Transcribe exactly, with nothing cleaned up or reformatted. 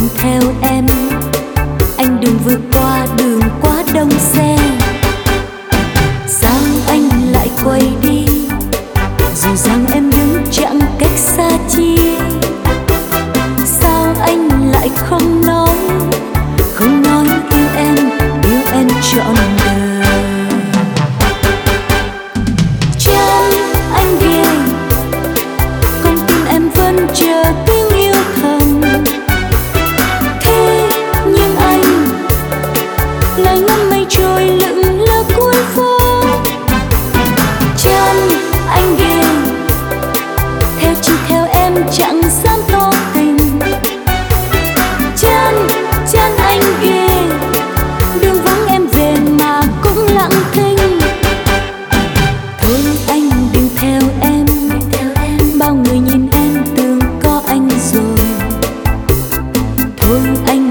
đừng theo em, anh đừng vượt qua đường quá đông xe. Sao anh lại quay đi, dù rằng em đứng chẳng cách xa chi. Sao anh lại không nói, không nói yêu em, yêu em trọn đời. Chân anh ghê, con tim em vẫn chờ tiếng yêu thầm. Thế nhưng anh lại ngắm mây trôi lững lờ cuối phố. Chân anh ghê, theo chỉ theo em chẳng dám tỏ tình. Chân, chân anh ghê, đường vắng em về mà cũng lặng thinh. Thôi anh đừng theo em, bao người nhìn em tưởng có anh rồi. Thôi anh